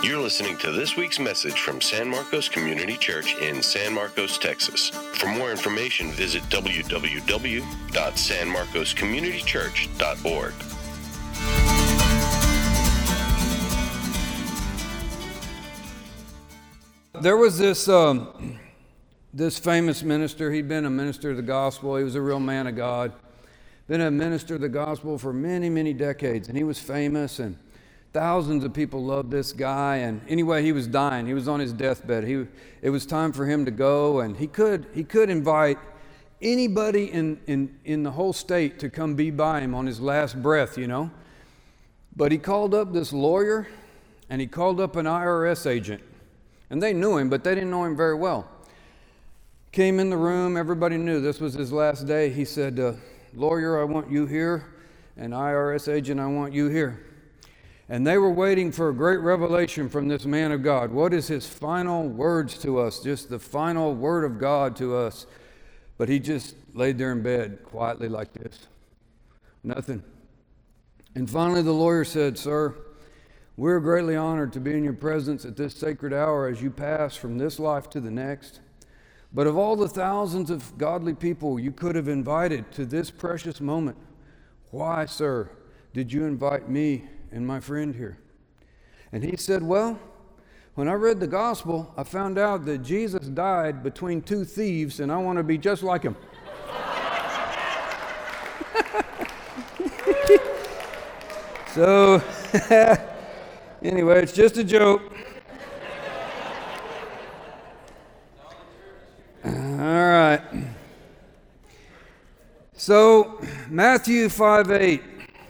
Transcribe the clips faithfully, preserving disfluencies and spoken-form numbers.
You're listening to this week's message from San Marcos Community Church in San Marcos, Texas. For more information, visit w w w dot san marcos community church dot org. There was this um, this famous minister. He'd been a minister of the gospel. He was a real man of God. Been a minister of the gospel for many, many decades, and he was famous, and thousands of people loved this guy. And anyway, he was dying. He was on his deathbed. He it was time for him to go, and he could he could invite anybody in in in the whole state to come be by him on his last breath, you know. But he called up this lawyer, and he called up an I R S agent. And they knew him, but they didn't know him very well. Came in the room, everybody knew this was his last day. He said, uh, lawyer, I want you here, and I R S agent, I want you here. And they were waiting for a great revelation from this man of God. What is his final words to us? Just the final word of God to us. But he just laid there in bed quietly like this. Nothing. And finally the lawyer said, sir, we're greatly honored to be in your presence at this sacred hour as you pass from this life to the next. But of all the thousands of godly people you could have invited to this precious moment, why, sir, did you invite me and my friend here? And he said, well, when I read the gospel, I found out that Jesus died between two thieves, and I want to be just like him. So... Anyway, it's just a joke. All right. So, Matthew five eight.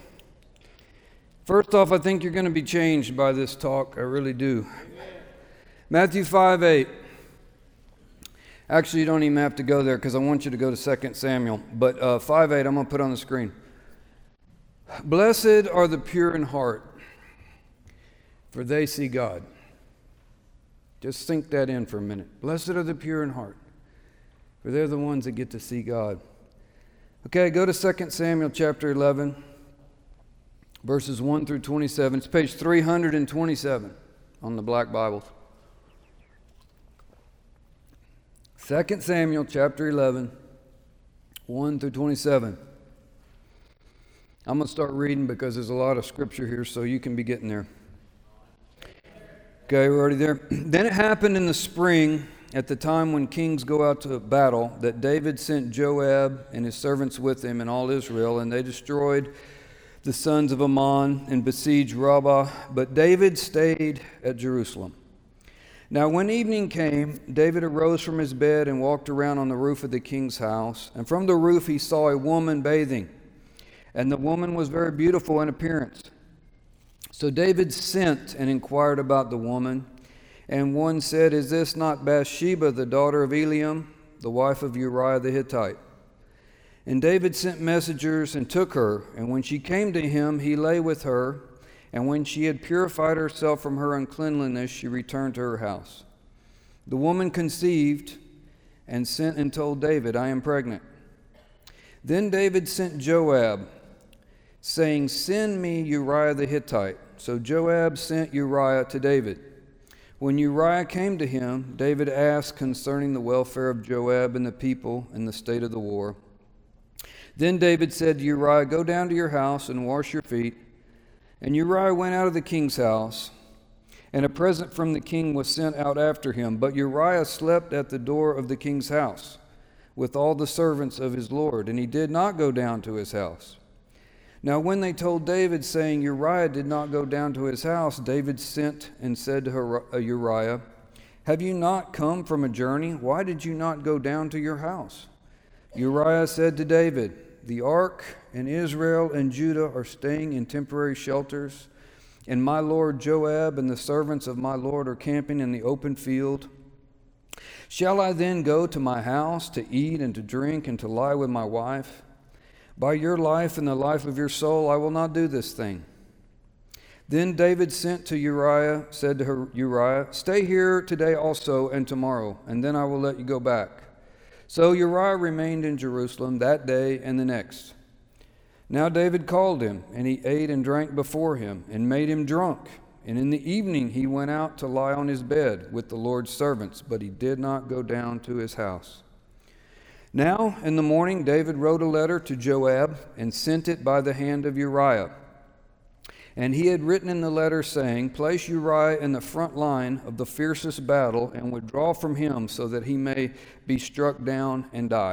First off, I think you're going to be changed by this talk. I really do. Matthew five eight. Actually, you don't even have to go there because I want you to go to Second Samuel. But uh, five eight, I'm going to put on the screen. Blessed are the pure in heart, for they see God. Just sink that in for a minute. Blessed are the pure in heart, for they're the ones that get to see God. Okay, go to Second Samuel chapter eleven, verses one through twenty-seven. It's page three hundred twenty-seven on the Black Bibles. Second Samuel chapter eleven, one through twenty-seven. I'm going to start reading because there's a lot of scripture here, so you can be getting there. Okay, we're already there. Then it happened in the spring, at the time when kings go out to battle, that David sent Joab and his servants with him and all Israel, and they destroyed the sons of Ammon and besieged Rabbah. But David stayed at Jerusalem. Now when evening came, David arose from his bed and walked around on the roof of the king's house. And from the roof he saw a woman bathing, and the woman was very beautiful in appearance. So David sent and inquired about the woman, and one said, is this not Bathsheba, the daughter of Eliam, the wife of Uriah the Hittite? And David sent messengers and took her, and when she came to him, he lay with her, and when she had purified herself from her uncleanliness, she returned to her house. The woman conceived and sent and told David, I am pregnant. Then David sent Joab, saying, send me Uriah the Hittite. So Joab sent Uriah to David. When Uriah came to him, David asked concerning the welfare of Joab and the people and the state of the war. Then David said to Uriah, go down to your house and wash your feet. And Uriah went out of the king's house, and a present from the king was sent out after him. But Uriah slept at the door of the king's house with all the servants of his lord, and he did not go down to his house. Now when they told David, saying, Uriah did not go down to his house, David sent and said to Uriah, have you not come from a journey? Why did you not go down to your house? Uriah said to David, the ark and Israel and Judah are staying in temporary shelters, and my lord Joab and the servants of my lord are camping in the open field. Shall I then go to my house to eat and to drink and to lie with my wife? By your life and the life of your soul, I will not do this thing. Then David sent to Uriah, said to her, Uriah, stay here today also and tomorrow, and then I will let you go back. So Uriah remained in Jerusalem that day and the next. Now David called him, and he ate and drank before him, and made him drunk. And in the evening he went out to lie on his bed with the Lord's servants, but he did not go down to his house. Now in the morning David wrote a letter to Joab and sent it by the hand of Uriah. And he had written in the letter, saying, Place Uriah in the front line of the fiercest battle, and withdraw from him, so that he may be struck down and die.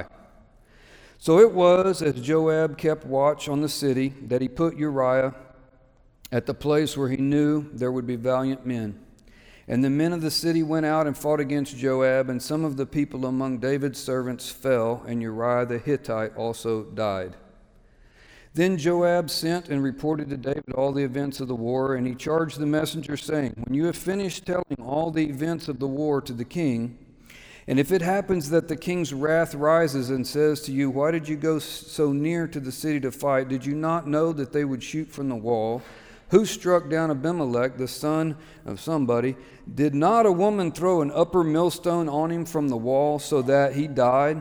So it was, as Joab kept watch on the city, that he put Uriah at the place where he knew there would be valiant men. And the men of the city went out and fought against Joab, and some of the people among David's servants fell, and Uriah the Hittite also died. Then Joab sent and reported to David all the events of the war, and he charged the messenger, saying, When you have finished telling all the events of the war to the king, and if it happens that the king's wrath rises and says to you, Why did you go so near to the city to fight? Did you not know that they would shoot from the wall? Who struck down Abimelech, the son of somebody? Did not a woman throw an upper millstone on him from the wall so that he died?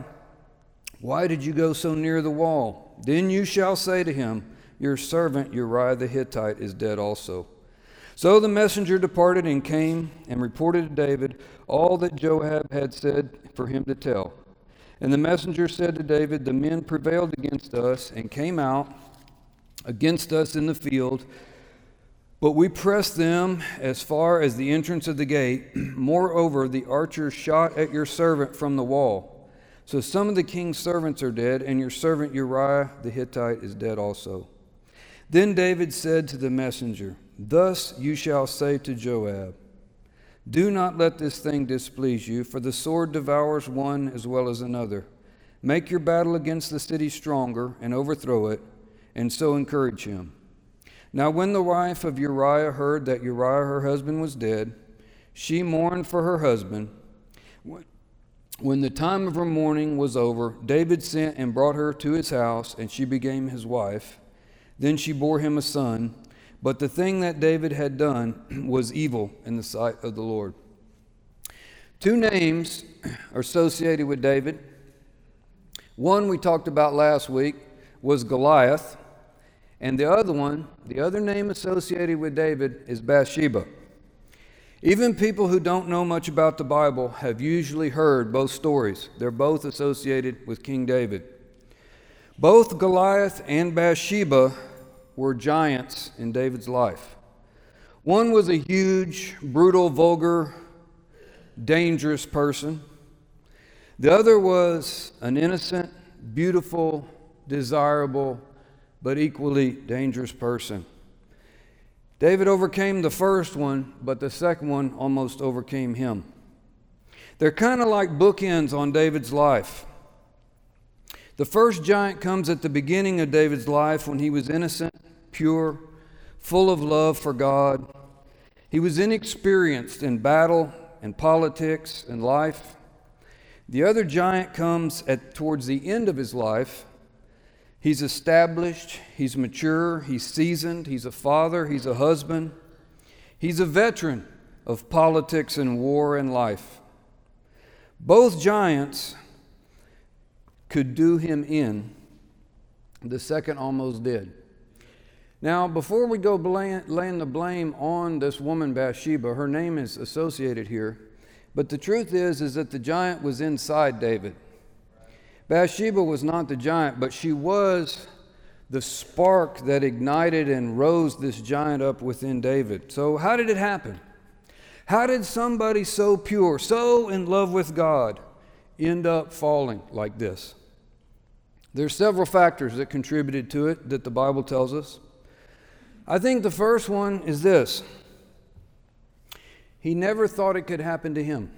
Why did you go so near the wall? Then you shall say to him, Your servant Uriah the Hittite is dead also. So the messenger departed and came and reported to David all that Joab had said for him to tell. And the messenger said to David, The men prevailed against us and came out against us in the field, but we pressed them as far as the entrance of the gate. Moreover, the archers shot at your servant from the wall. So some of the king's servants are dead, and your servant Uriah the Hittite is dead also. Then David said to the messenger, Thus you shall say to Joab, Do not let this thing displease you, for the sword devours one as well as another. Make your battle against the city stronger and overthrow it, and so encourage him. Now when the wife of Uriah heard that Uriah her husband was dead, she mourned for her husband. When the time of her mourning was over, David sent and brought her to his house, and she became his wife. Then she bore him a son. But the thing that David had done was evil in the sight of the Lord. Two names are associated with David. One we talked about last week was Goliath, and the other one, the other name associated with David is Bathsheba. Even people who don't know much about the Bible have usually heard both stories. They're both associated with King David. Both Goliath and Bathsheba were giants in David's life. One was a huge, brutal, vulgar, dangerous person. The other was an innocent, beautiful, desirable, but equally dangerous person. David overcame the first one, but the second one almost overcame him. They're kind of like bookends on David's life. The first giant comes at the beginning of David's life when he was innocent, pure, full of love for God. He was inexperienced in battle and politics and life. The other giant comes at towards the end of his life. He's established, he's mature, he's seasoned, he's a father, he's a husband. He's a veteran of politics and war and life. Both giants could do him in. The second almost did. Now, before we go laying the blame on this woman Bathsheba, her name is associated here, but the truth is, is that the giant was inside David. Bathsheba was not the giant, but she was the spark that ignited and rose this giant up within David. So how did it happen? How did somebody so pure, so in love with God, end up falling like this? There's several factors that contributed to it that the Bible tells us. I think the first one is this. He never thought it could happen to him.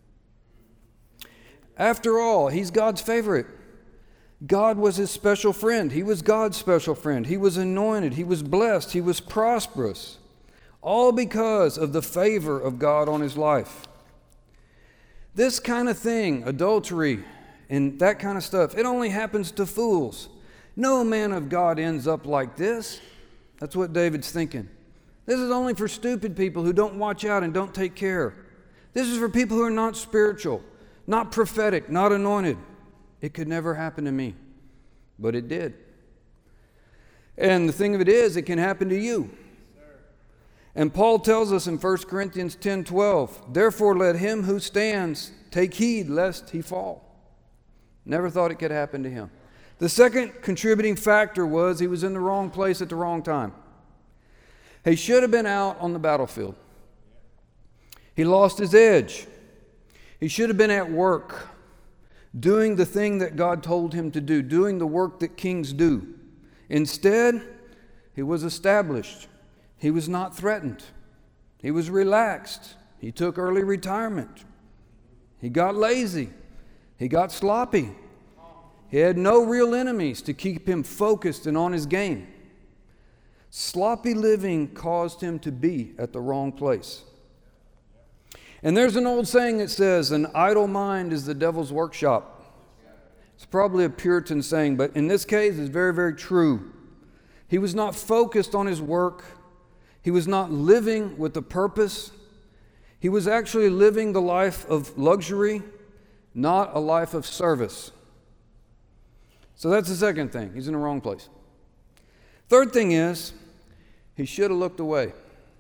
After all, he's God's favorite. God was his special friend. He was God's special friend. He was anointed. He was blessed. He was prosperous. All because of the favor of God on his life. This kind of thing, adultery and that kind of stuff, it only happens to fools. No man of God ends up like this. That's what David's thinking. This is only for stupid people who don't watch out and don't take care. This is for people who are not spiritual, not prophetic, not anointed. It could never happen to me. But it did. And the thing of it is, it can happen to you. And Paul tells us in First Corinthians ten twelve, therefore let him who stands take heed lest he fall. Never thought it could happen to him. The second contributing factor was he was in the wrong place at the wrong time. He should have been out on the battlefield. He lost his edge. He should have been at work, doing the thing that God told him to do, doing the work that kings do. Instead, he was established. He was not threatened. He was relaxed. He took early retirement. He got lazy. He got sloppy. He had no real enemies to keep him focused and on his game. Sloppy living caused him to be at the wrong place. And there's an old saying that says, an idle mind is the devil's workshop. It's probably a Puritan saying, but in this case, it's very, very true. He was not focused on his work. He was not living with a purpose. He was actually living the life of luxury, not a life of service. So that's the second thing. He's in the wrong place. Third thing is, he should have looked away.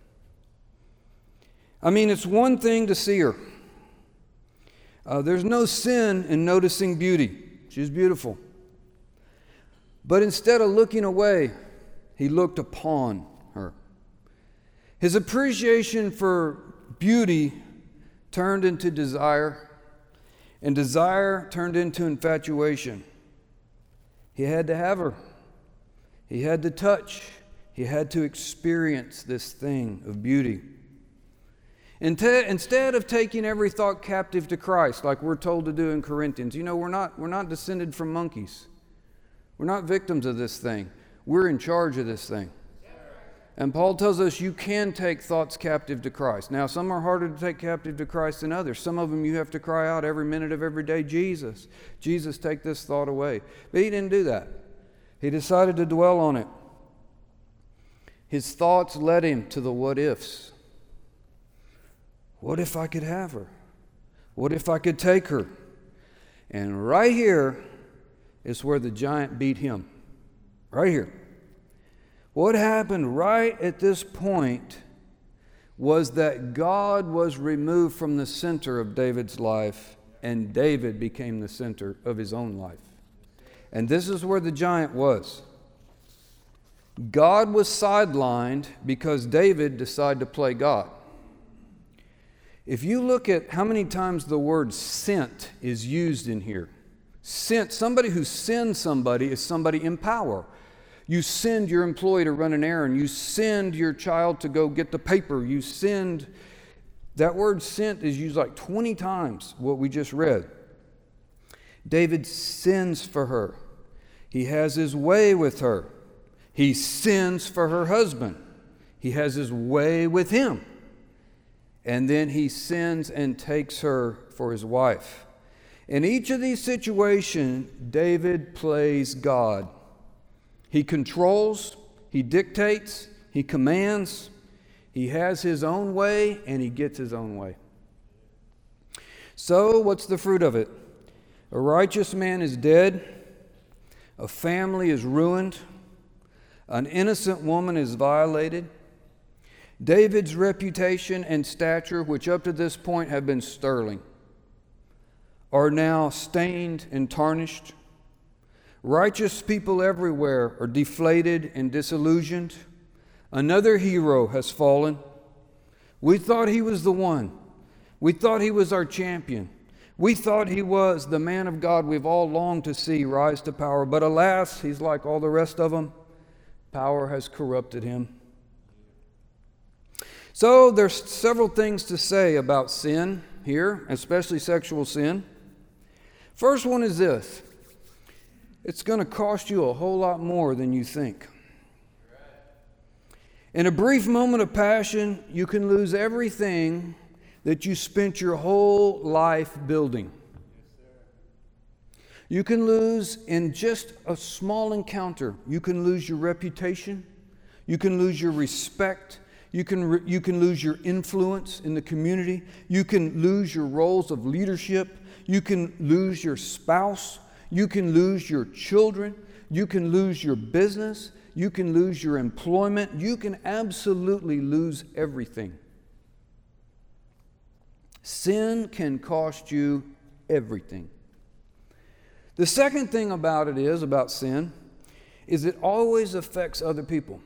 I mean, it's one thing to see her. Uh, there's no sin in noticing beauty. She's beautiful. But instead of looking away, he looked upon her. His appreciation for beauty turned into desire, and desire turned into infatuation. He had to have her. He had to touch. He had to experience this thing of beauty. Instead of taking every thought captive to Christ, like we're told to do in Corinthians, you know, we're not, we're not descended from monkeys. We're not victims of this thing. We're in charge of this thing. And Paul tells us you can take thoughts captive to Christ. Now, some are harder to take captive to Christ than others. Some of them you have to cry out every minute of every day, Jesus, Jesus, take this thought away. But he didn't do that. He decided to dwell on it. His thoughts led him to the what ifs. What if I could have her? What if I could take her? And right here is where the giant beat him. Right here. What happened right at this point was that God was removed from the center of David's life, and David became the center of his own life. And this is where the giant was. God was sidelined because David decided to play God. If you look at how many times the word sent is used in here, sent, somebody who sends somebody is somebody in power. You send your employee to run an errand. You send your child to go get the paper. You send, that word sent is used like twenty times, what we just read. David sends for her. He has his way with her. He sends for her husband. He has his way with him. And then he sends and takes her for his wife. In each of these situations, David plays God. He controls, he dictates, he commands, he has his own way, and he gets his own way. So, what's the fruit of it? A righteous man is dead, a family is ruined, an innocent woman is violated. David's reputation and stature, which up to this point have been sterling, are now stained and tarnished. Righteous people everywhere are deflated and disillusioned. Another hero has fallen. We thought he was the one. We thought he was our champion. We thought he was the man of God we've all longed to see rise to power. But alas, he's like all the rest of them. Power has corrupted him. So there's several things to say about sin here, especially sexual sin. First one is this. It's going to cost you a whole lot more than you think. In a brief moment of passion, you can lose everything that you spent your whole life building. You can lose in just a small encounter. You can lose your reputation. You can lose your respect. You can, re- you can lose your influence in the community. You can lose your roles of leadership. You can lose your spouse. You can lose your children. You can lose your business. You can lose your employment. You can absolutely lose everything. Sin can cost you everything. The second thing about it is, about sin, is it always affects other people.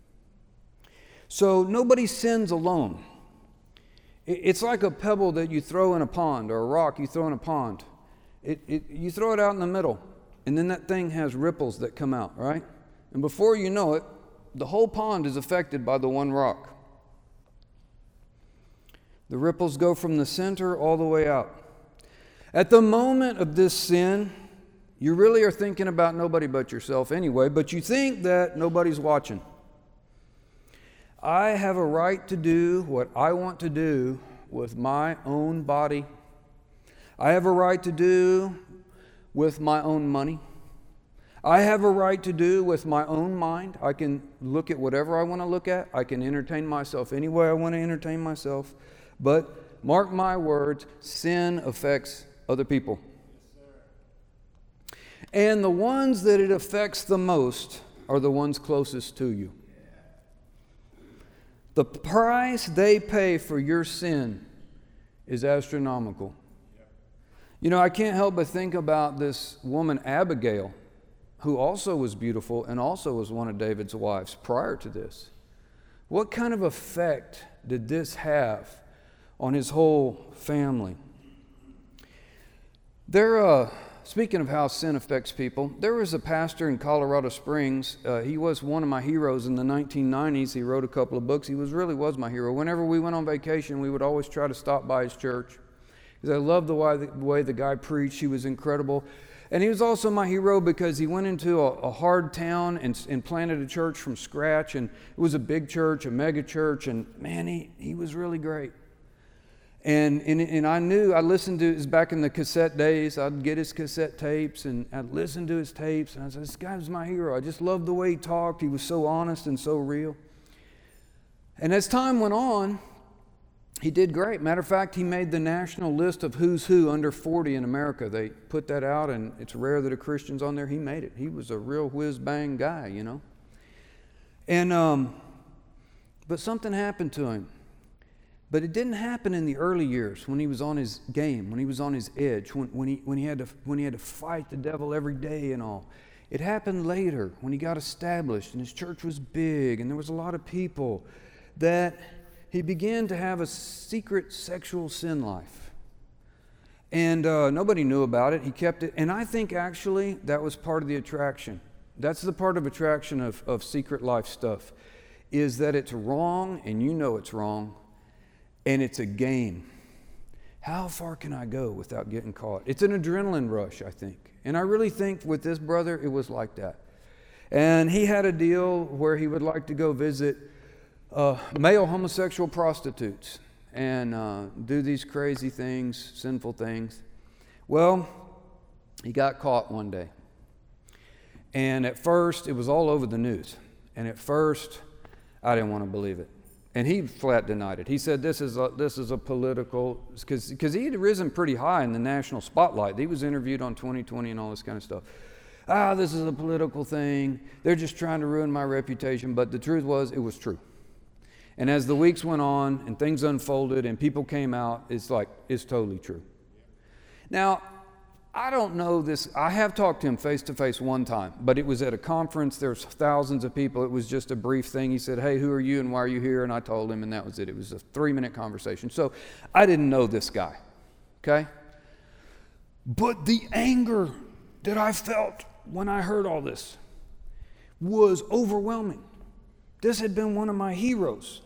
So nobody sins alone. It's like a pebble that you throw in a pond, or a rock you throw in a pond. It, it, you throw it out in the middle, and then that thing has ripples that come out, right? And before you know it, the whole pond is affected by the one rock. The ripples go from the center all the way out. At the moment of this sin, you really are thinking about nobody but yourself anyway, but you think that nobody's watching. I have a right to do what I want to do with my own body. I have a right to do with my own money. I have a right to do with my own mind. I can look at whatever I want to look at. I can entertain myself any way I want to entertain myself. But mark my words, sin affects other people. And the ones that it affects the most are the ones closest to you. The price they pay for your sin is astronomical. You know, I can't help but think about this woman, Abigail, who also was beautiful and also was one of David's wives prior to this. What kind of effect did this have on his whole family? There, uh, speaking of how sin affects people, there was a pastor in Colorado Springs. Uh, he was one of my heroes in the nineteen nineties. He wrote a couple of books. He was really was my hero. Whenever we went on vacation, we would always try to stop by his church because I loved the way the, way the guy preached. He was incredible. And he was also my hero because he went into a, a hard town and, and planted a church from scratch. And it was a big church, a mega church. And man, he, he was really great. And, and and I knew, I listened to, it was back in the cassette days, I'd get his cassette tapes and I'd listen to his tapes and I said, this guy was my hero. I just loved the way he talked. He was so honest and so real. And as time went on, he did great. Matter of fact, he made the national list of who's who under forty in America. They put that out and it's rare that a Christian's on there. He made it. He was a real whiz-bang guy, you know. And, um, but something happened to him. But it didn't happen in the early years when he was on his game, when he was on his edge, when, when, he, when, he had to, when he had to fight the devil every day and all. It happened later when he got established and his church was big and there was a lot of people, that he began to have a secret sexual sin life. And uh, nobody knew about it. He kept it. And I think actually that was part of the attraction. That's the part of attraction of, of secret life stuff, is that it's wrong and you know it's wrong. And it's a game. How far can I go without getting caught? It's an adrenaline rush, I think. And I really think with this brother, it was like that. And he had a deal where he would like to go visit uh, male homosexual prostitutes and uh, do these crazy things, sinful things. Well, he got caught one day. And at first, it was all over the news. And at first, I didn't want to believe it. And he flat denied it. He said this is a, this is a political, because he had risen pretty high in the national spotlight. He was interviewed on twenty twenty and all this kind of stuff. Ah, this is a political thing. They're just trying to ruin my reputation. But the truth was, it was true. And as the weeks went on and things unfolded and people came out, it's like, it's totally true. Now, I don't know this. I have talked to him face to face one time, but it was at a conference. There's thousands of people. It was just a brief thing. He said, hey, who are you and why are you here? And I told him, and that was it. It was a three minute conversation. So I didn't know this guy, okay? But the anger that I felt when I heard all this was overwhelming. This had been one of my heroes.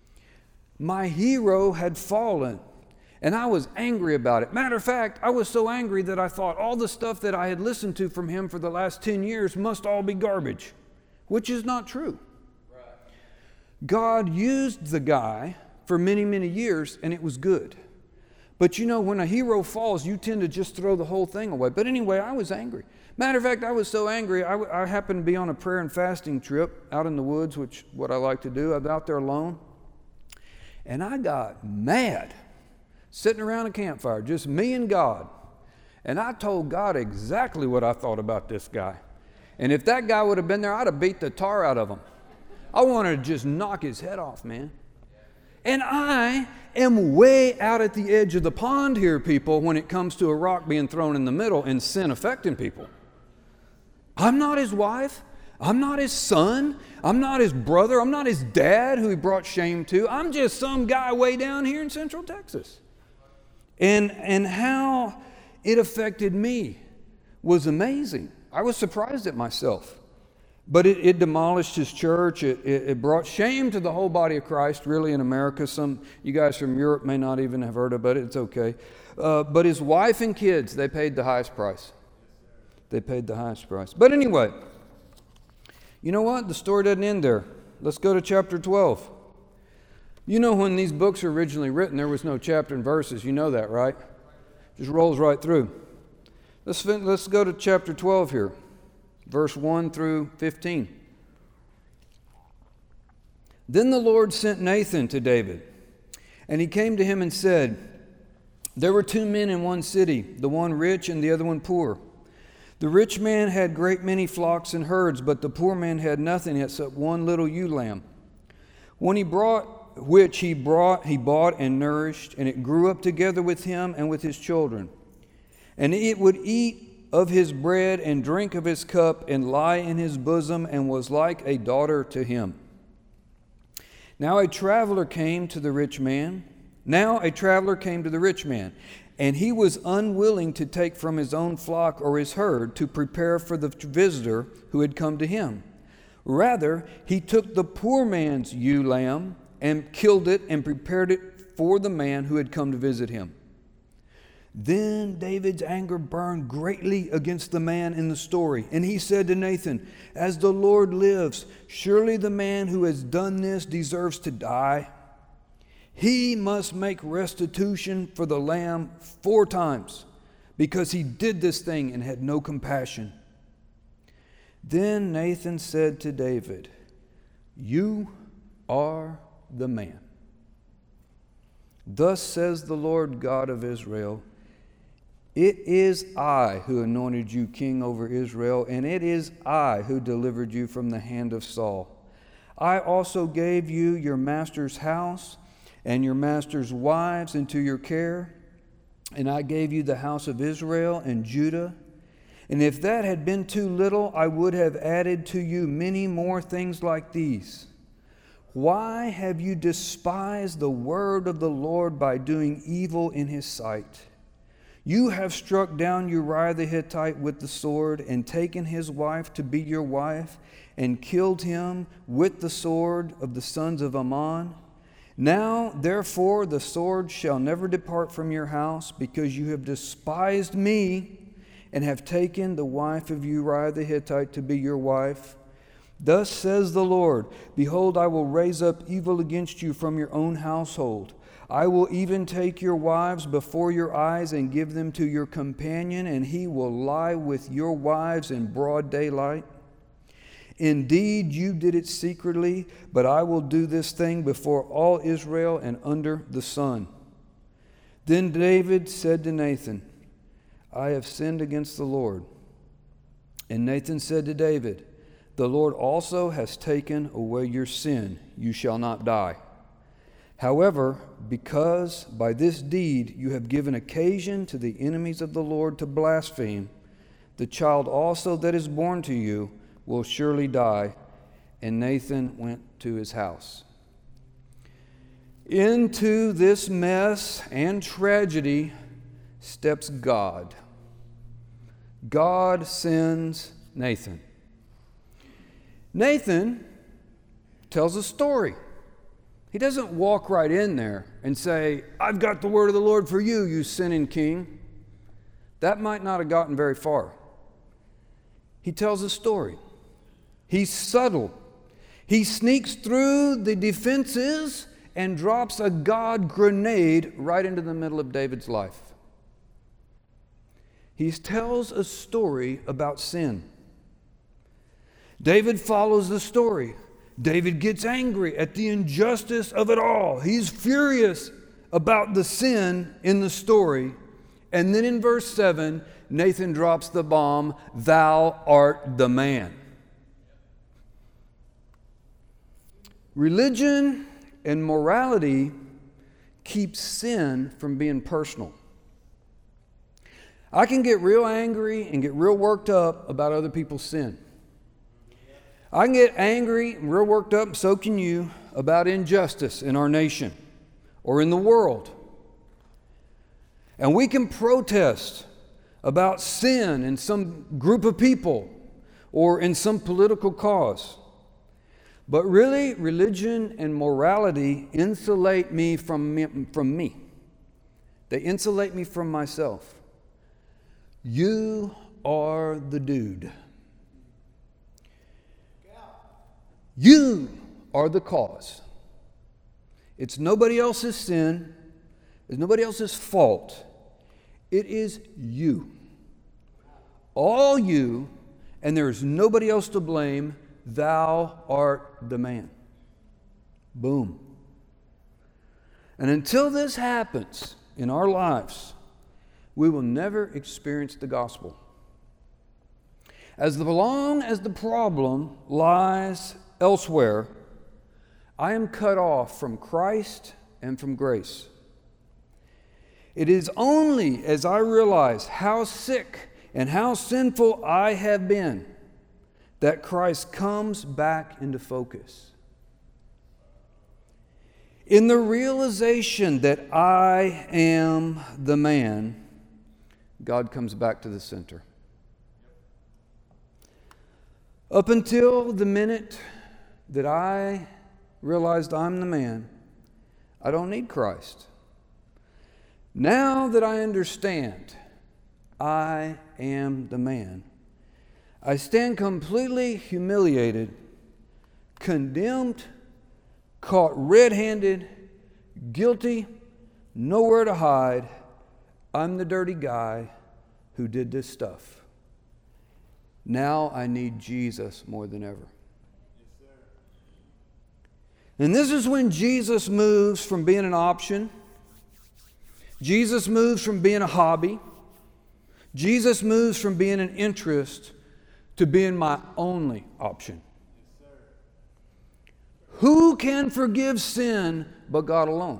My hero had fallen. And I was angry about it. Matter of fact, I was so angry that I thought all the stuff that I had listened to from him for the last ten years must all be garbage, which is not true. Right. God used the guy for many, many years, and it was good. But you know, when a hero falls, you tend to just throw the whole thing away. But anyway, I was angry. Matter of fact, I was so angry, I, I happened to be on a prayer and fasting trip out in the woods, which what I like to do. I was out there alone, and I got mad. Sitting around a campfire, just me and God. And I told God exactly what I thought about this guy. And if that guy would have been there, I'd have beat the tar out of him. I wanted to just knock his head off, man. And I am way out at the edge of the pond here, people, when it comes to a rock being thrown in the middle and sin affecting people. I'm not his wife. I'm not his son. I'm not his brother. I'm not his dad who he brought shame to. I'm just some guy way down here in Central Texas. And, and how it affected me was amazing. I was surprised at myself. But it, it demolished his church. It, it, it brought shame to the whole body of Christ, really, in America. Some you guys from Europe may not even have heard about it. It's okay. Uh, but his wife and kids, they paid the highest price. They paid the highest price. But anyway, you know what? The story doesn't end there. Let's go to chapter twelve. You know, when these books were originally written, there was no chapter and verses. You know that, right? Just rolls right through. Let's, let's go to chapter twelve here. Verse one through fifteen. Then the Lord sent Nathan to David, and he came to him and said, there were two men in one city, the one rich and the other one poor. The rich man had great many flocks and herds, but the poor man had nothing except one little ewe lamb. When he brought, which he brought, he bought and nourished, and it grew up together with him and with his children. And it would eat of his bread and drink of his cup and lie in his bosom and was like a daughter to him. Now a traveler came to the rich man. Now a traveler came to the rich man, and he was unwilling to take from his own flock or his herd to prepare for the visitor who had come to him. Rather, he took the poor man's ewe lamb and killed it and prepared it for the man who had come to visit him. Then David's anger burned greatly against the man in the story, and he said to Nathan, as the Lord lives, surely the man who has done this deserves to die. He must make restitution for the lamb four times, because he did this thing and had no compassion. Then Nathan said to David, you are the man. Thus says the Lord God of Israel, it is I who anointed you king over Israel, and it is I who delivered you from the hand of Saul. I also gave you your master's house and your master's wives into your care, and I gave you the house of Israel and Judah. And if that had been too little, I would have added to you many more things like these. Why have you despised the word of the Lord by doing evil in his sight? You have struck down Uriah the Hittite with the sword and taken his wife to be your wife and killed him with the sword of the sons of Ammon. Now, therefore, the sword shall never depart from your house, because you have despised me and have taken the wife of Uriah the Hittite to be your wife. Thus says the Lord, behold, I will raise up evil against you from your own household. I will even take your wives before your eyes and give them to your companion, and he will lie with your wives in broad daylight. Indeed, you did it secretly, but I will do this thing before all Israel and under the sun. Then David said to Nathan, I have sinned against the Lord. And Nathan said to David, the Lord also has taken away your sin. You shall not die. However, because by this deed you have given occasion to the enemies of the Lord to blaspheme, the child also that is born to you will surely die. And Nathan went to his house. Into this mess and tragedy steps God. God sends Nathan. Nathan tells a story. He doesn't walk right in there and say, I've got the word of the Lord for you, you sinning king. That might not have gotten very far. He tells a story. He's subtle. He sneaks through the defenses and drops a God grenade right into the middle of David's life. He tells a story about sin. David follows the story. David gets angry at the injustice of it all. He's furious about the sin in the story, And then in verse seven, Nathan drops the bomb, thou art the man. Religion and morality keeps sin from being personal. I can get real angry and get real worked up about other people's sin. I can get angry and real worked up, so can you, about injustice in our nation or in the world. And we can protest about sin in some group of people or in some political cause. But really, religion and morality insulate me from me, from me. They insulate me from myself. You are the dude. You are the cause. It's nobody else's sin. It's nobody else's fault. It is you. All you, and there is nobody else to blame. Thou art the man. Boom. And until this happens in our lives, we will never experience the gospel. As long as the problem lies elsewhere, I am cut off from Christ and from grace. It is only as I realize how sick and how sinful I have been that Christ comes back into focus. In the realization that I am the man, God comes back to the center. Up until the minute that I realized I'm the man, I don't need Christ. Now that I understand I am the man, I stand completely humiliated, condemned, caught red-handed, guilty, nowhere to hide. I'm the dirty guy who did this stuff. Now I need Jesus more than ever. And this is when Jesus moves from being an option. Jesus moves from being a hobby. Jesus moves from being an interest to being my only option. Who can forgive sin but God alone?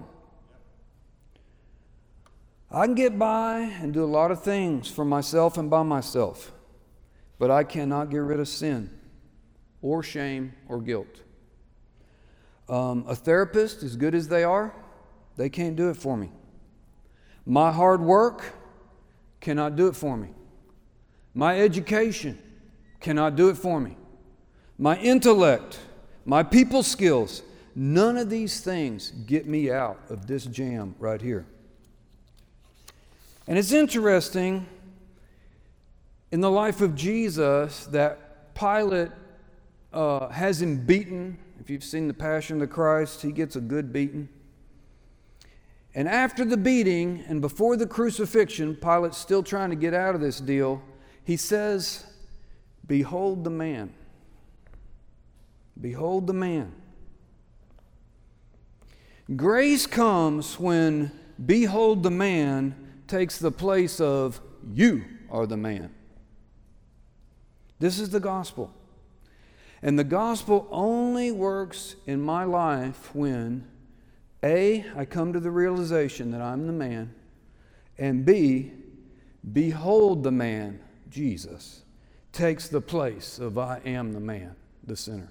I can get by and do a lot of things for myself and by myself, but I cannot get rid of sin or shame or guilt. Um, a therapist, as good as they are, they can't do it for me. My hard work cannot do it for me. My education cannot do it for me. My intellect, my people skills, none of these things get me out of this jam right here. And it's interesting in the life of Jesus that Pilate uh, has him beaten. If you've seen the Passion of the Christ, he gets a good beating. And after the beating and before the crucifixion, Pilate's still trying to get out of this deal. He says, "Behold the man. Behold the man." Grace comes when "behold the man" takes the place of "you are the man." This is the gospel. And the gospel only works in my life when A, I come to the realization that I'm the man, and B, behold the man, Jesus, takes the place of I am the man, the sinner.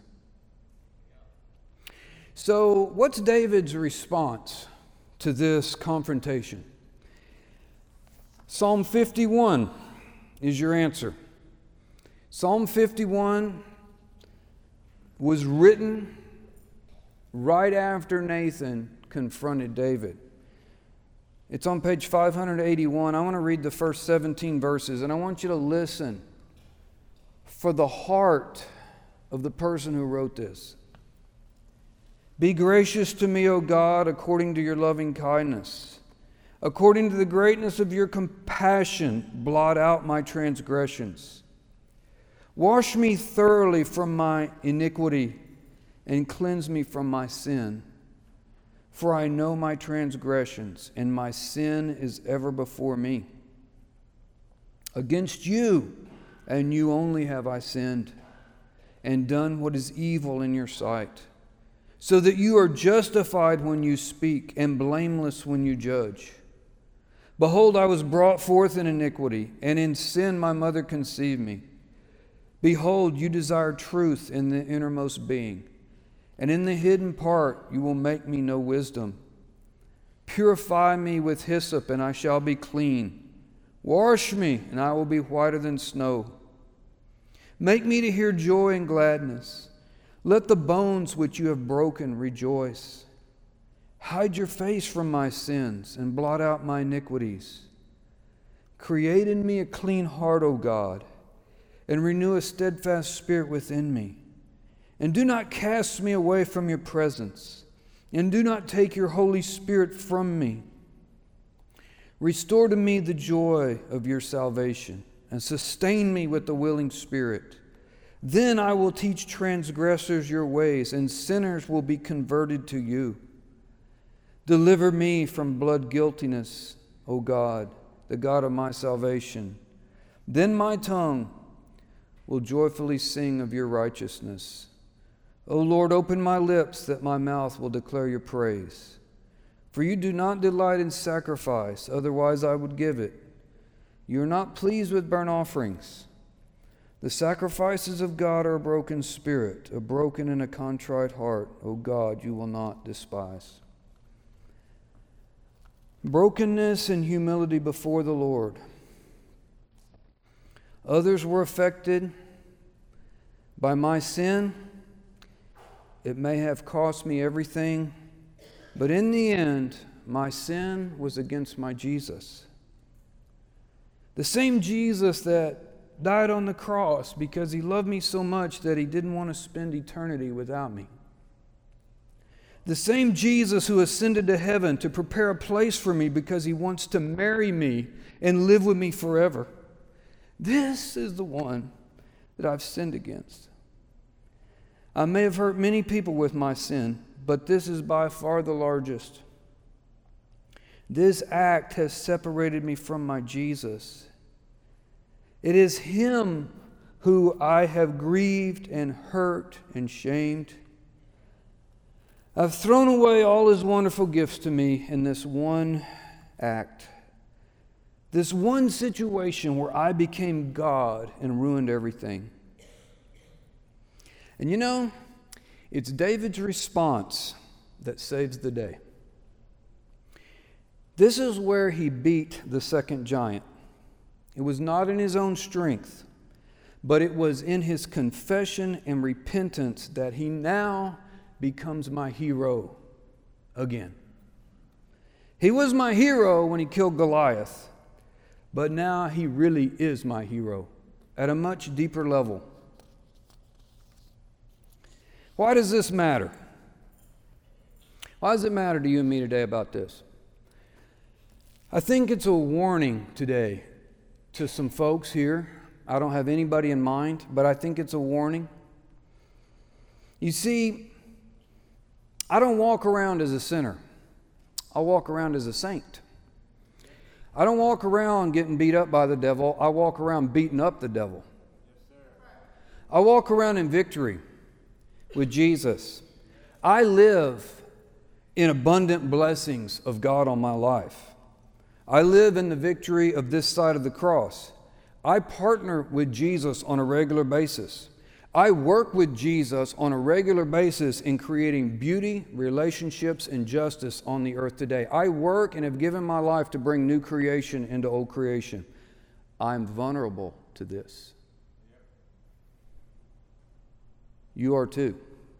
So what's David's response to this confrontation? Psalm fifty-one is your answer. Psalm fifty-one was written right after Nathan confronted David. It's on page five eighty-one. I want to read the first seventeen verses, and I want you to listen for the heart of the person who wrote this. Be gracious to me, O God, according to your loving kindness. According to the greatness of your compassion, blot out my transgressions. Wash me thoroughly from my iniquity and cleanse me from my sin. For I know my transgressions, and my sin is ever before me. Against you, and you only have I sinned, and done what is evil in your sight, so that you are justified when you speak, and blameless when you judge. Behold, I was brought forth in iniquity, and in sin my mother conceived me. Behold, you desire truth in the innermost being, and in the hidden part you will make me know wisdom. Purify me with hyssop, and I shall be clean. Wash me, and I will be whiter than snow. Make me to hear joy and gladness. Let the bones which you have broken rejoice. Hide your face from my sins and blot out my iniquities. Create in me a clean heart, O God, and renew a steadfast spirit within me. And do not cast me away from your presence, and do not take your Holy Spirit from me. Restore to me the joy of your salvation, and sustain me with the willing spirit. Then I will teach transgressors your ways, and sinners will be converted to you. Deliver me from blood guiltiness, O God, the God of my salvation. Then my tongue will joyfully sing of your righteousness. O Lord, open my lips that my mouth will declare your praise. For you do not delight in sacrifice, otherwise I would give it. You are not pleased with burnt offerings. The sacrifices of God are a broken spirit, a broken and a contrite heart. O God, you will not despise. Brokenness and humility before the Lord. Others were affected by my sin. It may have cost me everything, but in the end, my sin was against my Jesus. The same Jesus that died on the cross because he loved me so much that he didn't want to spend eternity without me. The same Jesus who ascended to heaven to prepare a place for me because he wants to marry me and live with me forever. This is the one that I've sinned against. I may have hurt many people with my sin, but this is by far the largest. This act has separated me from my Jesus. It is him who I have grieved and hurt and shamed. I've thrown away all his wonderful gifts to me in this one act. This one situation where I became God and ruined everything. And you know, it's David's response that saves the day. This is where he beat the second giant. It was not in his own strength, but it was in his confession and repentance that he now becomes my hero again. He was my hero when he killed Goliath, but now he really is my hero at a much deeper level. Why does this matter? Why does it matter to you and me today about this? I think it's a warning today to some folks here. I don't have anybody in mind, but I think it's a warning. You see, I don't walk around as a sinner. I walk around as a saint. I don't walk around getting beat up by the devil. I walk around beating up the devil. I walk around in victory with Jesus. I live in abundant blessings of God on my life. I live in the victory of this side of the cross. I partner with Jesus on a regular basis. I work with Jesus on a regular basis in creating beauty, relationships, and justice on the earth today. I work and have given my life to bring new creation into old creation. I'm vulnerable to this. You are too.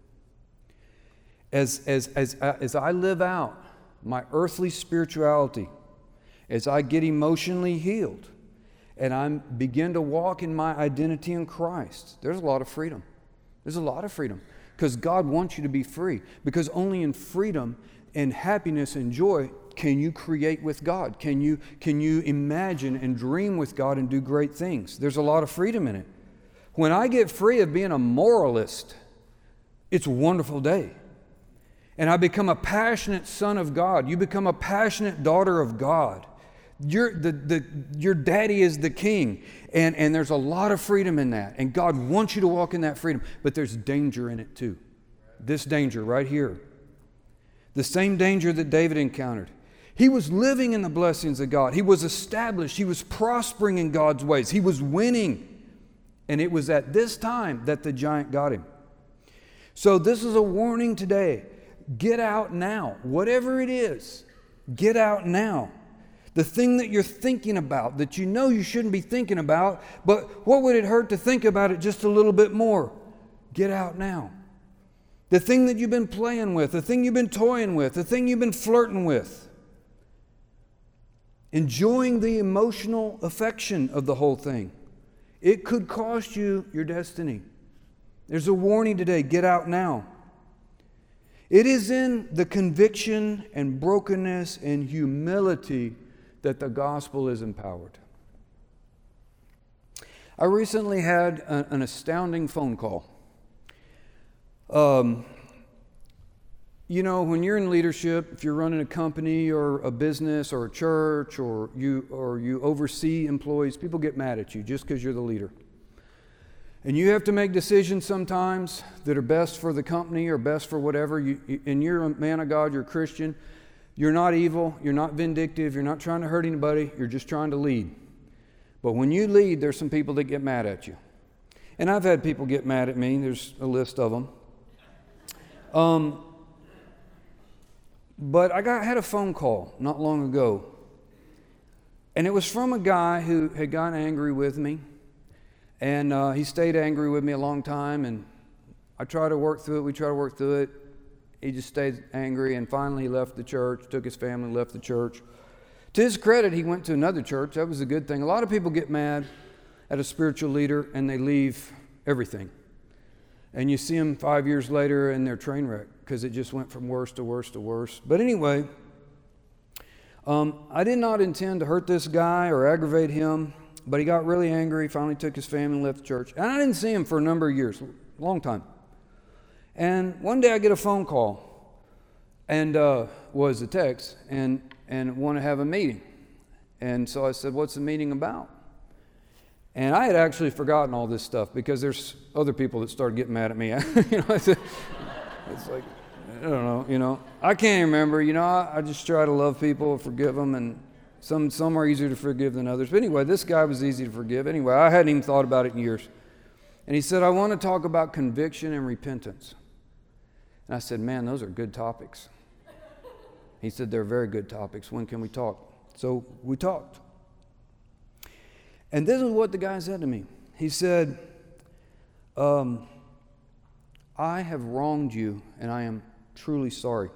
As, as, as, as I live out my earthly spirituality, as I get emotionally healed, and I begin to walk in my identity in Christ, there's a lot of freedom. There's a lot of freedom because God wants you to be free, because only in freedom and happiness and joy can you create with God. Can you, can you imagine and dream with God and do great things? There's a lot of freedom in it. When I get free of being a moralist, it's a wonderful day. And I become a passionate son of God. You become a passionate daughter of God. Your, the, the, your daddy is the king, and, and there's a lot of freedom in that, and God wants you to walk in that freedom, but there's danger in it too. This danger right here. The same danger that David encountered. He was living in the blessings of God. He was established. He was prospering in God's ways. He was winning. And it was at this time that the giant got him. So this is a warning today. Get out now. Whatever it is, get out now. The thing that you're thinking about, that you know you shouldn't be thinking about, but what would it hurt to think about it just a little bit more? Get out now. The thing that you've been playing with, the thing you've been toying with, the thing you've been flirting with. Enjoying the emotional affection of the whole thing. It could cost you your destiny. There's a warning today. Get out now. It is in the conviction and brokenness and humility that the gospel is empowered. I recently had a, an astounding phone call. Um, you know, when you're in leadership, if you're running a company or a business or a church or you or you oversee employees, people get mad at you just because you're the leader. And you have to make decisions sometimes that are best for the company or best for whatever. You, you, and you're a man of God, you're a Christian. You're not evil, you're not vindictive, you're not trying to hurt anybody, you're just trying to lead. But when you lead, there's some people that get mad at you. And I've had people get mad at me, there's a list of them. Um, but I got had a phone call not long ago. And it was from a guy who had gotten angry with me. And uh, he stayed angry with me a long time, and I tried to work through it, we tried to work through it. He just stayed angry, and finally he left the church, took his family, left the church. To his credit, he went to another church. That was a good thing. A lot of people get mad at a spiritual leader, and they leave everything. And you see them five years later, and they're train wreck because it just went from worse to worse to worse. But anyway, um, I did not intend to hurt this guy or aggravate him, but he got really angry, finally took his family and left the church. And I didn't see him for a number of years, a long time. And one day I get a phone call, and uh, was a text, and and want to have a meeting. And so I said, "What's the meeting about?" And I had actually forgotten all this stuff because there's other people that started getting mad at me. you know, it's, it's like I don't know. You know, I can't even remember. You know, I, I just try to love people, forgive them, and some some are easier to forgive than others. But anyway, this guy was easy to forgive. Anyway, I hadn't even thought about it in years. And he said, "I want to talk about conviction and repentance." And I said, "Man, those are good topics." He said, "They're very good topics. When can we talk?" So we talked. And this is what the guy said to me. He said, um, "I have wronged you, and I am truly sorry.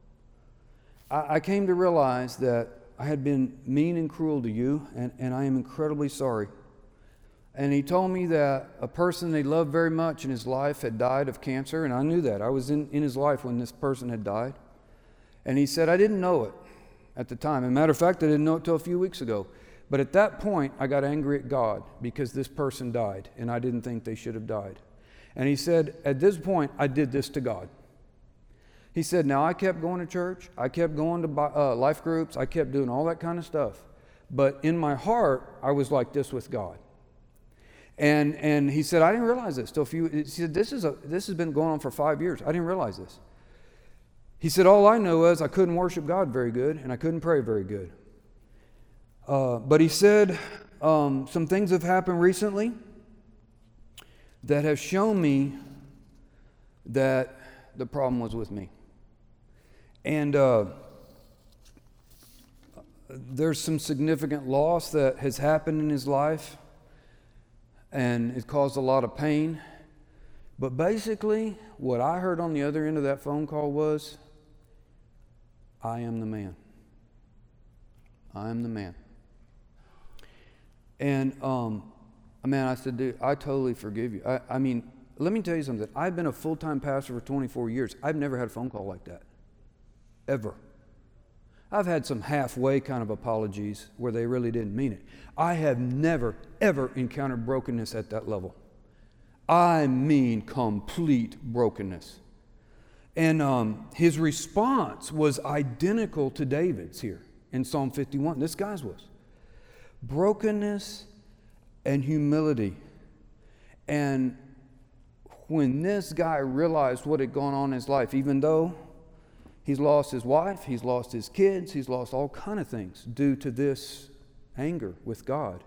I, I came to realize that I had been mean and cruel to you, and, and I am incredibly sorry." And he told me that a person they loved very much in his life had died of cancer, and I knew that. I was in, in his life when this person had died. And he said, "I didn't know it at the time. As a matter of fact, I didn't know it till a few weeks ago. But at that point, I got angry at God because this person died, and I didn't think they should have died." And he said, "At this point, I did this to God." He said, "Now, I kept going to church. I kept going to uh, life groups. I kept doing all that kind of stuff. But in my heart, I was like this with God." And and he said, "I didn't realize this till a few." He said, "This is a this has been going on for five years. I didn't realize this." He said, "All I know is I couldn't worship God very good, and I couldn't pray very good." Uh, but he said, um, "Some things have happened recently that have shown me that the problem was with me." And uh, there's some significant loss that has happened in his life. And it caused a lot of pain. But basically, what I heard on the other end of that phone call was, "I am the man. I am the man." And, um, man, I said, "Dude, I totally forgive you." I, I mean, let me tell you something. I've been a full-time pastor for twenty-four years. I've never had a phone call like that. Ever. I've had some halfway kind of apologies where they really didn't mean it. I have never, ever encountered brokenness at that level. I mean complete brokenness. And um, his response was identical to David's here. in Psalm fifty-one. This guy's was. Brokenness and humility. And when this guy realized what had gone on in his life, even though he's lost his wife, he's lost his kids, he's lost all kind of things due to this anger with God,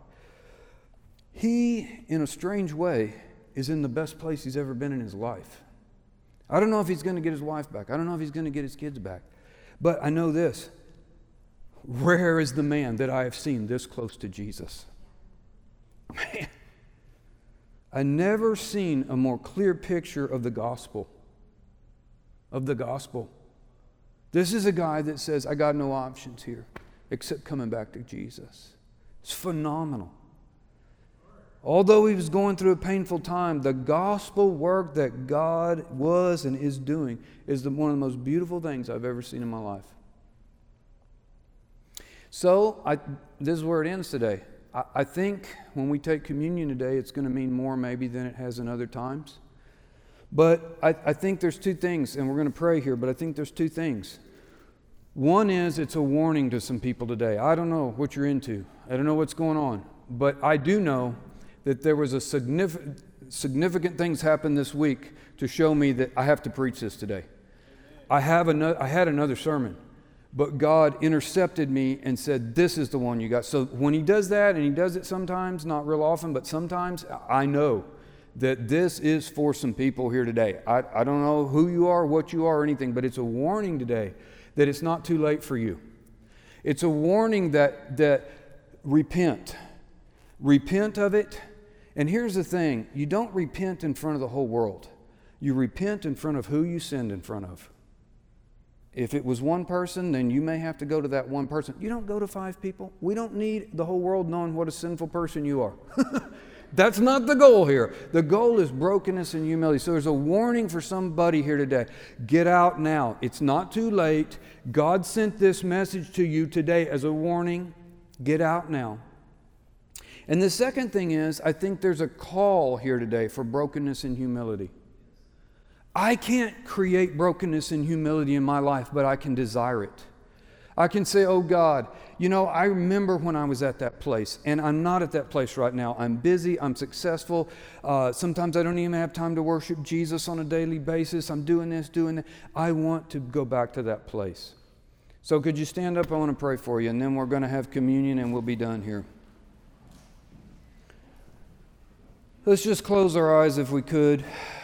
he, in a strange way, is in the best place he's ever been in his life. I don't know if he's going to get his wife back. I don't know if he's going to get his kids back. But I know this. Rare is the man that I have seen this close to Jesus. Man, I never seen a more clear picture of the gospel. Of the gospel. This is a guy that says, I got no options here except coming back to Jesus. It's phenomenal. Although he was going through a painful time, the gospel work that God was and is doing is the, one of the most beautiful things I've ever seen in my life. So, I, this is where it ends today. I, I think when we take communion today, it's going to mean more maybe than it has in other times. But I, I think there's two things, and we're going to pray here, but I think there's two things. One is it's a warning to some people today. I don't know what you're into. I don't know what's going on. But I do know that there was a significant, significant things happened this week to show me that I have to preach this today. I have another, I had another sermon, but God intercepted me and said, this is the one you got. So when he does that, and he does it sometimes, not real often, but sometimes, I know that this is for some people here today. I, I don't know who you are, what you are, or anything, but it's a warning today that it's not too late for you. It's a warning that, that repent. Repent of it. And here's the thing. You don't repent in front of the whole world. You repent in front of who you sinned in front of. If it was one person, then you may have to go to that one person. You don't go to five people. We don't need the whole world knowing what a sinful person you are. That's not the goal here. The goal is brokenness and humility. So there's a warning for somebody here today. Get out now. It's not too late. God sent this message to you today as a warning. Get out now. And the second thing is, I think there's a call here today for brokenness and humility. I can't create brokenness and humility in my life, but I can desire it. I can say, oh God, you know, I remember when I was at that place, and I'm not at that place right now. I'm busy, I'm successful. Uh, sometimes I don't even have time to worship Jesus on a daily basis. I'm doing this, doing that. I want to go back to that place. So could you stand up? I want to pray for you, and then we're going to have communion, and we'll be done here. Let's just close our eyes if we could.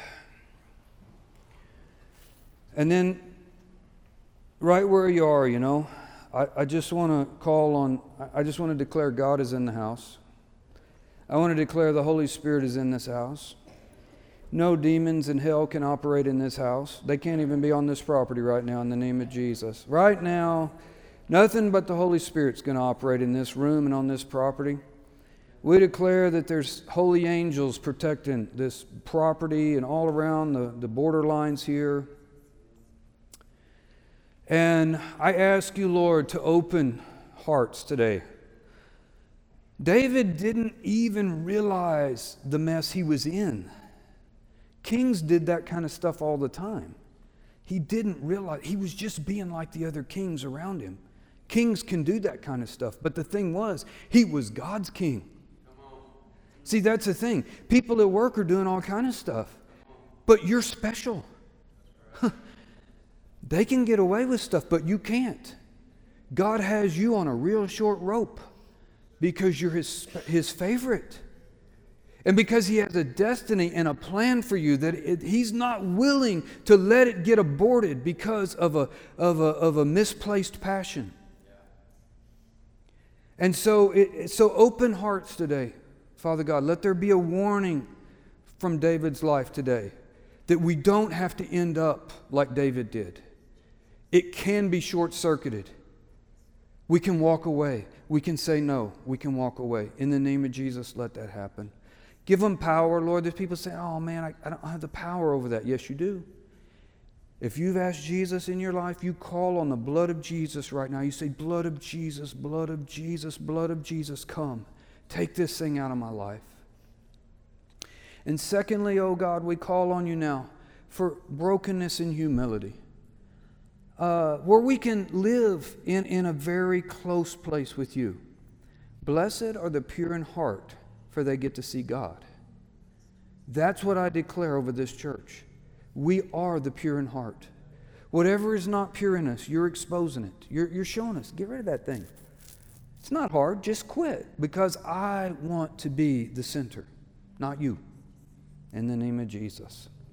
And then, right where you are, you know, I, I just want to call on, I just want to declare God is in the house. I want to declare the Holy Spirit is in this house. No demons in hell can operate in this house. They can't even be on this property right now in the name of Jesus. Right now, nothing but the Holy Spirit's going to operate in this room and on this property. We declare that there's holy angels protecting this property and all around the, the borderlines here. And I ask you, Lord, to open hearts today. David didn't even realize the mess he was in. Kings did that kind of stuff all the time. He didn't realize, he was just being like the other kings around him. Kings can do that kind of stuff. But the thing was, he was God's king. See, that's the thing. People at work are doing all kind of stuff. But you're special. They can get away with stuff, but you can't. God has you on a real short rope because you're his, his favorite. And because he has a destiny and a plan for you that it, he's not willing to let it get aborted because of a, of a, of a misplaced passion. And so, it, so open hearts today, Father God. Let there be a warning from David's life today that we don't have to end up like David did. It can be short-circuited. We can walk away. We can say no. We can walk away. In the name of Jesus, let that happen. Give them power, Lord. There's people saying, oh man, I, I don't have the power over that. Yes, you do. If you've asked Jesus in your life, you call on the blood of Jesus right now. You say, blood of Jesus, blood of Jesus, blood of Jesus, come. Take this thing out of my life. And secondly, oh God, we call on you now for brokenness and humility. uh, where we can live in, in a very close place with you. Blessed are the pure in heart, for they get to see God. That's what I declare over this church. We are the pure in heart. Whatever is not pure in us, you're exposing it. You're, you're showing us, get rid of that thing. It's not hard, just quit, because I want to be the center, not you. In the name of Jesus.